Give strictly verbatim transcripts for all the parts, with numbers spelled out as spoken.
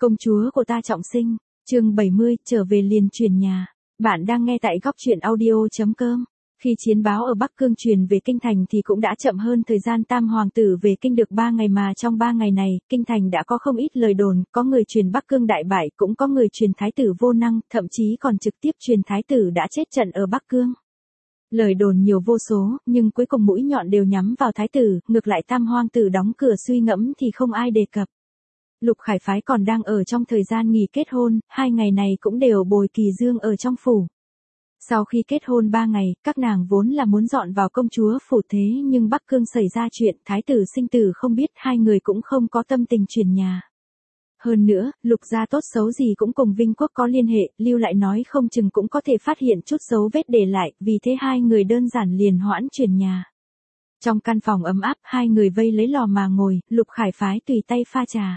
Công chúa của ta trọng sinh, chương bảy mươi, trở về liền truyền nhà. Bạn đang nghe tại góc truyện audio chấm com. Khi chiến báo ở Bắc Cương truyền về kinh thành thì cũng đã chậm hơn thời gian Tam hoàng tử về kinh được ba ngày, mà trong ba ngày này, kinh thành đã có không ít lời đồn, có người truyền Bắc Cương đại bại, cũng có người truyền thái tử vô năng, thậm chí còn trực tiếp truyền thái tử đã chết trận ở Bắc Cương. Lời đồn nhiều vô số, nhưng cuối cùng mũi nhọn đều nhắm vào thái tử, ngược lại Tam hoàng tử đóng cửa suy ngẫm thì không ai đề cập. Lục Khải phái còn đang ở trong thời gian nghỉ kết hôn, hai ngày này cũng đều bồi Kỳ Dương ở trong phủ. Sau khi kết hôn ba ngày, các nàng vốn là muốn dọn vào công chúa phủ, thế nhưng Bắc Cương xảy ra chuyện, thái tử sinh tử không biết, hai người cũng không có tâm tình chuyển nhà. Hơn nữa, Lục gia tốt xấu gì cũng cùng Vinh Quốc có liên hệ, lưu lại nói không chừng cũng có thể phát hiện chút dấu vết để lại, vì thế hai người đơn giản liền hoãn chuyển nhà. Trong căn phòng ấm áp, hai người vây lấy lò mà ngồi, Lục Khải phái tùy tay pha trà.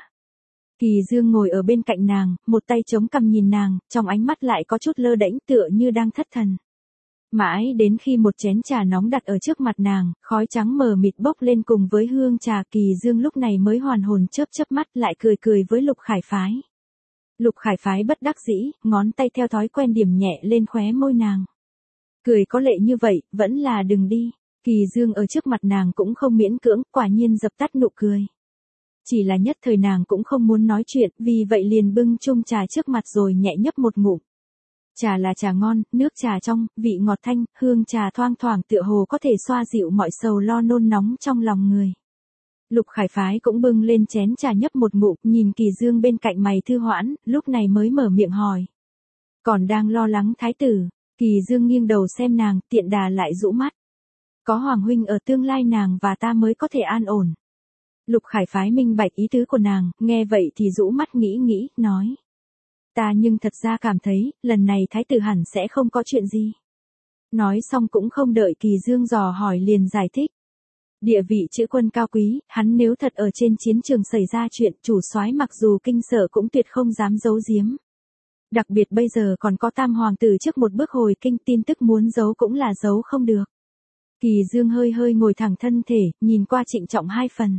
Kỳ Dương ngồi ở bên cạnh nàng, một tay chống cằm nhìn nàng, trong ánh mắt lại có chút lơ đễnh, tựa như đang thất thần. Mãi đến khi một chén trà nóng đặt ở trước mặt nàng, khói trắng mờ mịt bốc lên cùng với hương trà, Kỳ Dương lúc này mới hoàn hồn, chớp chớp mắt lại cười cười với Lục Khải phái. Lục Khải phái bất đắc dĩ, ngón tay theo thói quen điểm nhẹ lên khóe môi nàng. Cười có lệ như vậy, vẫn là đừng đi. Kỳ Dương ở trước mặt nàng cũng không miễn cưỡng, quả nhiên dập tắt nụ cười. Chỉ là nhất thời nàng cũng không muốn nói chuyện, vì vậy liền bưng chung trà trước mặt rồi nhẹ nhấp một ngụm. Trà là trà ngon, nước trà trong, vị ngọt thanh, hương trà thoang thoảng tựa hồ có thể xoa dịu mọi sầu lo nôn nóng trong lòng người. Lục Khải phái cũng bưng lên chén trà nhấp một ngụm, nhìn Kỳ Dương bên cạnh mày thư hoãn, lúc này mới mở miệng hỏi. Còn đang lo lắng thái tử? Kỳ Dương nghiêng đầu xem nàng, tiện đà lại rũ mắt. Có Hoàng huynh ở, tương lai nàng và ta mới có thể an ổn. Lục Khải phái minh bạch ý tứ của nàng, nghe vậy thì rũ mắt nghĩ nghĩ, nói. Ta nhưng thật ra cảm thấy, lần này thái tử hẳn sẽ không có chuyện gì. Nói xong cũng không đợi Kỳ Dương dò hỏi liền giải thích. Địa vị chữ quân cao quý, hắn nếu thật ở trên chiến trường xảy ra chuyện, chủ soái mặc dù kinh sợ cũng tuyệt không dám giấu giếm. Đặc biệt bây giờ còn có Tam hoàng tử trước một bước hồi kinh, tin tức muốn giấu cũng là giấu không được. Kỳ Dương hơi hơi ngồi thẳng thân thể, nhìn qua trịnh trọng hai phần.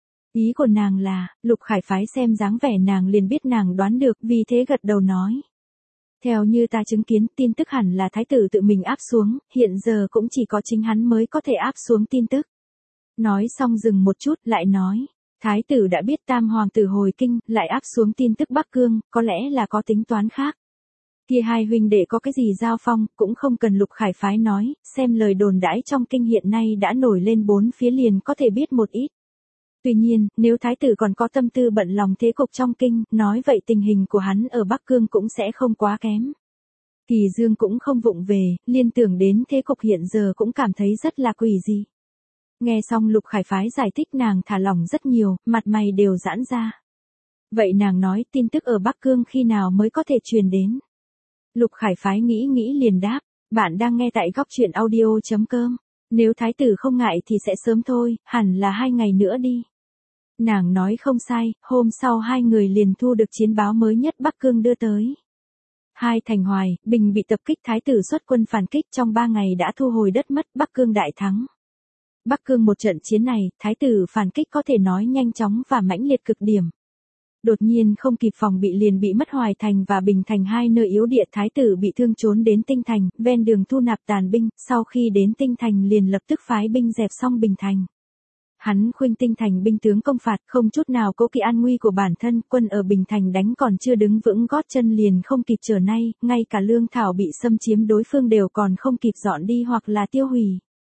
Ý của nàng là, Lục Khải phái xem dáng vẻ nàng liền biết nàng đoán được, vì thế gật đầu nói. Theo như ta chứng kiến, tin tức hẳn là thái tử tự mình áp xuống, hiện giờ cũng chỉ có chính hắn mới có thể áp xuống tin tức. Nói xong dừng một chút, lại nói, thái tử đã biết Tam hoàng tử hồi kinh, lại áp xuống tin tức Bắc Cương, có lẽ là có tính toán khác. Kia hai huynh đệ có cái gì giao phong, cũng không cần Lục Khải phái nói, xem lời đồn đãi trong kinh hiện nay đã nổi lên bốn phía liền có thể biết một ít. Tuy nhiên, nếu thái tử còn có tâm tư bận lòng thế cục trong kinh, nói vậy tình hình của hắn ở Bắc Cương cũng sẽ không quá kém. Kỳ Dương cũng không vụng về, liên tưởng đến thế cục hiện giờ cũng cảm thấy rất là quỷ dị. Nghe xong Lục Khải phái giải thích nàng thả lỏng rất nhiều, mặt mày đều giãn ra. Vậy nàng nói tin tức ở Bắc Cương khi nào mới có thể truyền đến? Lục Khải phái nghĩ nghĩ liền đáp, bạn đang nghe tại góc truyện audio chấm com. Nếu thái tử không ngại thì sẽ sớm thôi, hẳn là hai ngày nữa đi. Nàng nói không sai, hôm sau hai người liền thu được chiến báo mới nhất Bắc Cương đưa tới. Hai thành Hoài, Bình bị tập kích, thái tử xuất quân phản kích, trong ba ngày đã thu hồi đất mất, Bắc Cương đại thắng. Bắc Cương một trận chiến này, thái tử phản kích có thể nói nhanh chóng và mãnh liệt cực điểm. Đột nhiên không kịp phòng bị liền bị mất Hoài thành và Bình thành hai nơi yếu địa, thái tử bị thương trốn đến Tinh thành, ven đường thu nạp tàn binh, sau khi đến Tinh thành liền lập tức phái binh dẹp xong Bình thành. Hắn khuynh Tinh thành binh tướng công phạt, không chút nào cố kỵ an nguy của bản thân, quân ở Bình thành đánh còn chưa đứng vững gót chân liền không kịp trở nay, ngay cả lương thảo bị xâm chiếm đối phương đều còn không kịp dọn đi hoặc là tiêu hủy.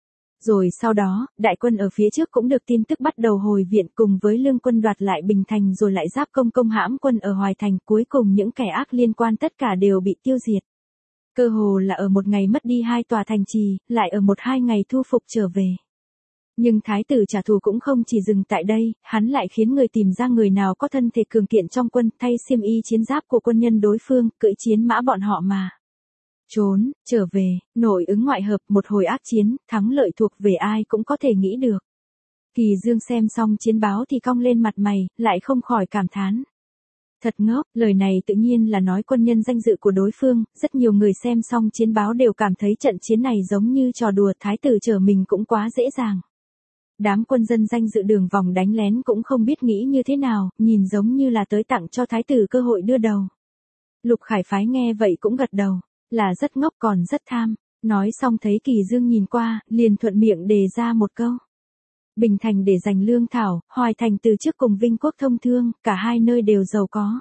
Rồi sau đó, đại quân ở phía trước cũng được tin tức bắt đầu hồi viện, cùng với lương quân đoạt lại Bình thành rồi lại giáp công công hãm quân ở Hoài thành, cuối cùng những kẻ ác liên quan tất cả đều bị tiêu diệt. Cơ hồ là ở một ngày mất đi hai tòa thành trì, lại ở một hai ngày thu phục trở về. Nhưng thái tử trả thù cũng không chỉ dừng tại đây, hắn lại khiến người tìm ra người nào có thân thể cường kiện trong quân, thay xiêm y chiến giáp của quân nhân đối phương, cưỡi chiến mã bọn họ mà trốn, trở về, nội ứng ngoại hợp, một hồi ác chiến, thắng lợi thuộc về ai cũng có thể nghĩ được. Kỳ Dương xem xong chiến báo thì cong lên mặt mày, lại không khỏi cảm thán. Thật ngốc, lời này tự nhiên là nói quân nhân danh dự của đối phương, rất nhiều người xem xong chiến báo đều cảm thấy trận chiến này giống như trò đùa, thái tử trở mình cũng quá dễ dàng. Đám quân dân danh dự đường vòng đánh lén cũng không biết nghĩ như thế nào, nhìn giống như là tới tặng cho thái tử cơ hội đưa đầu. Lục Khải Phái nghe vậy cũng gật đầu, là rất ngốc còn rất tham. Nói xong thấy Kỳ Dương nhìn qua, liền thuận miệng đề ra một câu. Bình Thành để giành lương thảo, Hoài Thành từ trước cùng Vinh Quốc thông thương, cả hai nơi đều giàu có.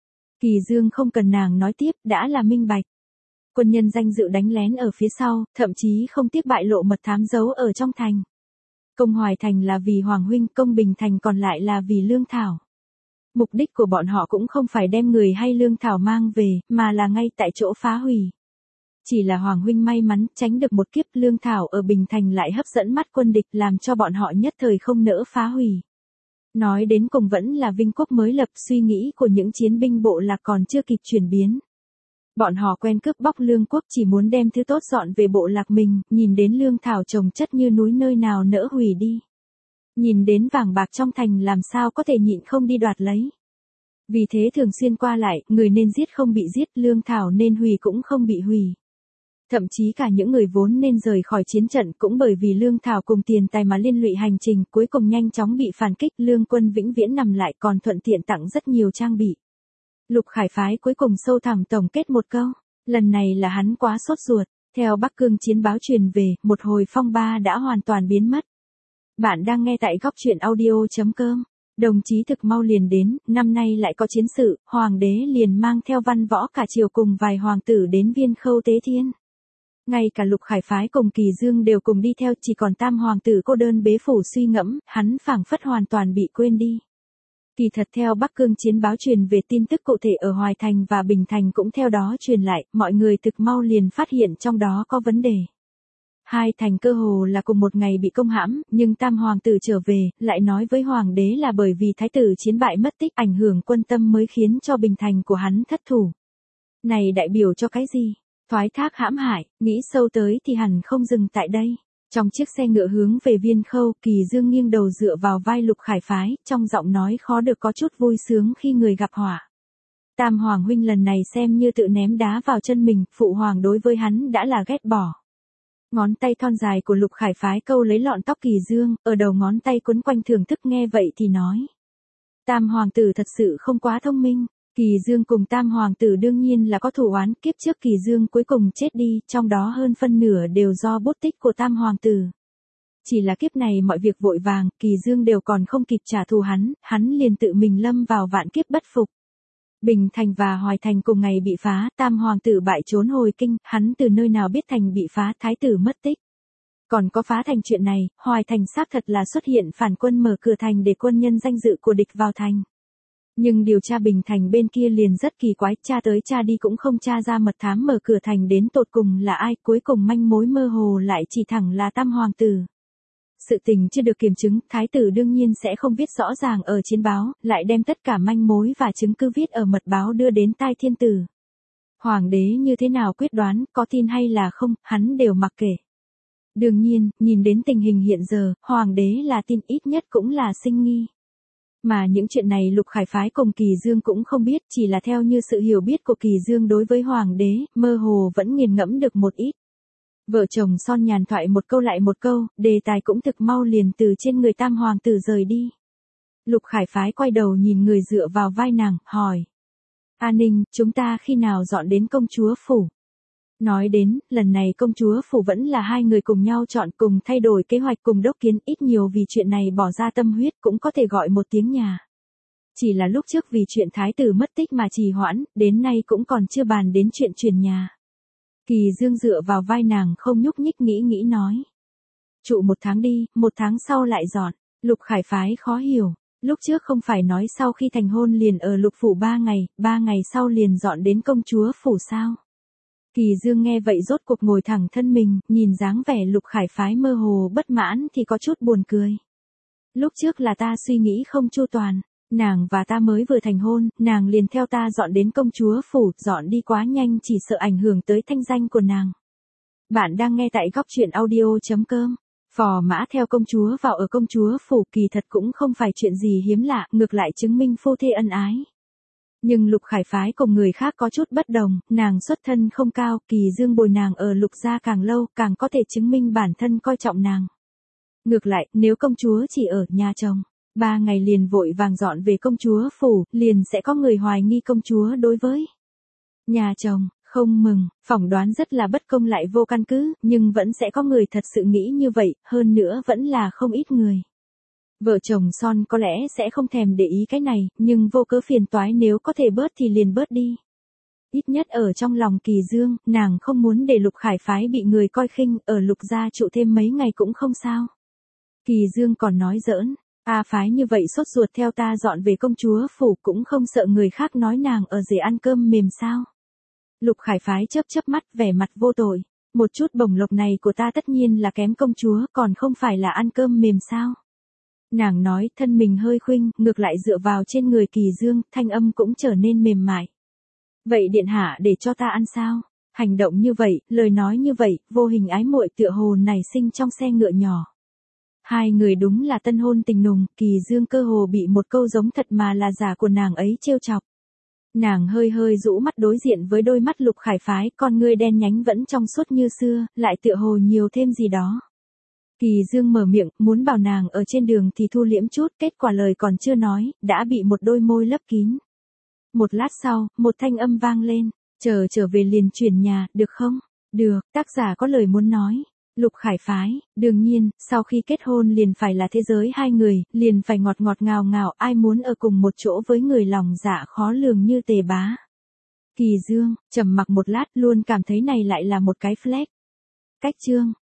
Kỳ Dương không cần nàng nói tiếp, đã là minh bạch. Quân nhân danh dự đánh lén ở phía sau, thậm chí không tiếc bại lộ mật thám giấu ở trong thành. Công Hoài Thành là vì Hoàng huynh, công Bình Thành còn lại là vì lương thảo. Mục đích của bọn họ cũng không phải đem người hay lương thảo mang về, mà là ngay tại chỗ phá hủy. Chỉ là Hoàng huynh may mắn tránh được một kiếp, lương thảo ở Bình Thành lại hấp dẫn mắt quân địch, làm cho bọn họ nhất thời không nỡ phá hủy. Nói đến cùng vẫn là Vinh Quốc mới lập, suy nghĩ của những chiến binh bộ lạc còn chưa kịp chuyển biến. Bọn họ quen cướp bóc lương quốc, chỉ muốn đem thứ tốt dọn về bộ lạc mình, nhìn đến lương thảo trồng chất như núi nơi nào nỡ hủy đi. Nhìn đến vàng bạc trong thành làm sao có thể nhịn không đi đoạt lấy. Vì thế thường xuyên qua lại, người nên giết không bị giết, lương thảo nên hủy cũng không bị hủy. Thậm chí cả những người vốn nên rời khỏi chiến trận cũng bởi vì lương thảo cùng tiền tài mà liên lụy hành trình, cuối cùng nhanh chóng bị phản kích, lương quân vĩnh viễn nằm lại, còn thuận tiện tặng rất nhiều trang bị. Lục Khải Phái cuối cùng sâu thẳm tổng kết một câu, lần này là hắn quá sốt ruột. Theo Bắc Cương chiến báo truyền về, một hồi phong ba đã hoàn toàn biến mất. Bạn đang nghe tại góc truyện audio chấm com. Đồng chí thực mau liền đến, năm nay lại có chiến sự, hoàng đế liền mang theo văn võ cả triều cùng vài hoàng tử đến Viên Khâu tế thiên. Ngay cả Lục Khải Phái cùng Kỳ Dương đều cùng đi theo, chỉ còn Tam hoàng tử cô đơn bế phủ suy ngẫm, hắn phảng phất hoàn toàn bị quên đi. Kỳ thật theo Bắc Cương chiến báo truyền về, tin tức cụ thể ở Hoài Thành và Bình Thành cũng theo đó truyền lại, mọi người thực mau liền phát hiện trong đó có vấn đề. Hai thành cơ hồ là cùng một ngày bị công hãm, nhưng Tam hoàng tử trở về, lại nói với hoàng đế là bởi vì thái tử chiến bại mất tích ảnh hưởng quân tâm mới khiến cho Bình Thành của hắn thất thủ. Này đại biểu cho cái gì? Thoái thác hãm hại, nghĩ sâu tới thì hẳn không dừng tại đây. Trong chiếc xe ngựa hướng về Viên Khâu, Kỳ Dương nghiêng đầu dựa vào vai Lục Khải Phái, trong giọng nói khó được có chút vui sướng khi người gặp họa. Tam hoàng huynh lần này xem như tự ném đá vào chân mình, phụ hoàng đối với hắn đã là ghét bỏ. Ngón tay thon dài của Lục Khải Phái câu lấy lọn tóc Kỳ Dương, ở đầu ngón tay quấn quanh thưởng thức, nghe vậy thì nói. Tam hoàng tử thật sự không quá thông minh. Kỳ Dương cùng Tam hoàng tử đương nhiên là có thù oán, kiếp trước Kỳ Dương cuối cùng chết đi, trong đó hơn phân nửa đều do bút tích của Tam hoàng tử. Chỉ là kiếp này mọi việc vội vàng, Kỳ Dương đều còn không kịp trả thù hắn, hắn liền tự mình lâm vào vạn kiếp bất phục. Bình Thành và Hoài Thành cùng ngày bị phá, Tam hoàng tử bại trốn hồi kinh, hắn từ nơi nào biết thành bị phá, thái tử mất tích. Còn có phá thành chuyện này, Hoài Thành xác thật là xuất hiện phản quân mở cửa thành để quân nhân danh dự của địch vào thành. Nhưng điều tra Bình Thành bên kia liền rất kỳ quái, tra tới tra đi cũng không tra ra mật thám mở cửa thành đến tột cùng là ai, cuối cùng manh mối mơ hồ lại chỉ thẳng là Tam hoàng tử. Sự tình chưa được kiểm chứng, thái tử đương nhiên sẽ không viết rõ ràng ở chiến báo, lại đem tất cả manh mối và chứng cứ viết ở mật báo đưa đến tai thiên tử. Hoàng đế như thế nào quyết đoán, có tin hay là không, hắn đều mặc kệ. Đương nhiên, nhìn đến tình hình hiện giờ, hoàng đế là tin, ít nhất cũng là sinh nghi. Mà những chuyện này Lục Khải Phái cùng Kỳ Dương cũng không biết, chỉ là theo như sự hiểu biết của Kỳ Dương đối với hoàng đế, mơ hồ vẫn nghiền ngẫm được một ít. Vợ chồng son nhàn thoại một câu lại một câu, đề tài cũng thực mau liền từ trên người Tam hoàng tử rời đi. Lục Khải Phái quay đầu nhìn người dựa vào vai nàng, hỏi. A Ninh, chúng ta khi nào dọn đến công chúa phủ? Nói đến, lần này công chúa phủ vẫn là hai người cùng nhau chọn, cùng thay đổi kế hoạch, cùng đốc kiến, ít nhiều vì chuyện này bỏ ra tâm huyết, cũng có thể gọi một tiếng nhà. Chỉ là lúc trước vì chuyện thái tử mất tích mà trì hoãn, đến nay cũng còn chưa bàn đến chuyện chuyển nhà. Kỳ Dương dựa vào vai nàng không nhúc nhích, nghĩ nghĩ nói. Trụ một tháng đi, một tháng sau lại dọn. Lục Khải Phái khó hiểu. Lúc trước không phải nói sau khi thành hôn liền ở Lục phủ ba ngày, ba ngày sau liền dọn đến công chúa phủ sao? Kỳ Dương nghe vậy rốt cuộc ngồi thẳng thân mình, nhìn dáng vẻ Lục Khải Phái mơ hồ bất mãn thì có chút buồn cười. Lúc trước là ta suy nghĩ không chu toàn, nàng và ta mới vừa thành hôn, nàng liền theo ta dọn đến công chúa phủ, dọn đi quá nhanh chỉ sợ ảnh hưởng tới thanh danh của nàng. Bạn đang nghe tại góc truyện audio chấm com. Phò mã theo công chúa vào ở công chúa phủ kỳ thật cũng không phải chuyện gì hiếm lạ, ngược lại chứng minh phu thê ân ái. Nhưng Lục Khải Phái cùng người khác có chút bất đồng, nàng xuất thân không cao, Kỳ Dương bồi nàng ở Lục gia càng lâu, càng có thể chứng minh bản thân coi trọng nàng. Ngược lại, nếu công chúa chỉ ở nhà chồng, ba ngày liền vội vàng dọn về công chúa phủ, liền sẽ có người hoài nghi công chúa đối với nhà chồng không mừng, phỏng đoán rất là bất công lại vô căn cứ, nhưng vẫn sẽ có người thật sự nghĩ như vậy, hơn nữa vẫn là không ít người. Vợ chồng son có lẽ sẽ không thèm để ý cái này, nhưng vô cớ phiền toái nếu có thể bớt thì liền bớt đi. Ít nhất ở trong lòng Kỳ Dương, nàng không muốn để Lục Khải phái bị người coi khinh, ở Lục gia trụ thêm mấy ngày cũng không sao. Kỳ Dương còn nói giỡn, A phái như vậy sốt ruột theo ta dọn về công chúa phủ cũng không sợ người khác nói nàng ở rể ăn cơm mềm sao. Lục Khải phái chớp chớp mắt vẻ mặt vô tội, một chút bổng lộc này của ta tất nhiên là kém công chúa còn không phải là ăn cơm mềm sao. Nàng nói thân mình hơi khuynh, ngược lại dựa vào trên người Kỳ Dương, thanh âm cũng trở nên mềm mại. Vậy điện hạ để cho ta ăn sao? Hành động như vậy, lời nói như vậy, vô hình ái muội tựa hồ nảy sinh trong xe ngựa nhỏ. Hai người đúng là tân hôn tình nùng, Kỳ Dương cơ hồ bị một câu giống thật mà là giả của nàng ấy trêu chọc. Nàng hơi hơi rũ mắt đối diện với đôi mắt Lục Khải phái, con ngươi đen nhánh vẫn trong suốt như xưa, lại tựa hồ nhiều thêm gì đó. Kỳ Dương mở miệng, muốn bảo nàng ở trên đường thì thu liễm chút, kết quả lời còn chưa nói, đã bị một đôi môi lấp kín. Một lát sau, một thanh âm vang lên, chờ trở về liền chuyển nhà, được không? Được, tác giả có lời muốn nói. Lục Khải phái, đương nhiên, sau khi kết hôn liền phải là thế giới hai người, liền phải ngọt ngọt ngào ngào, ai muốn ở cùng một chỗ với người lòng dạ khó lường như Tề Bá. Kỳ Dương, trầm mặc một lát luôn cảm thấy này lại là một cái flex. Cách chương.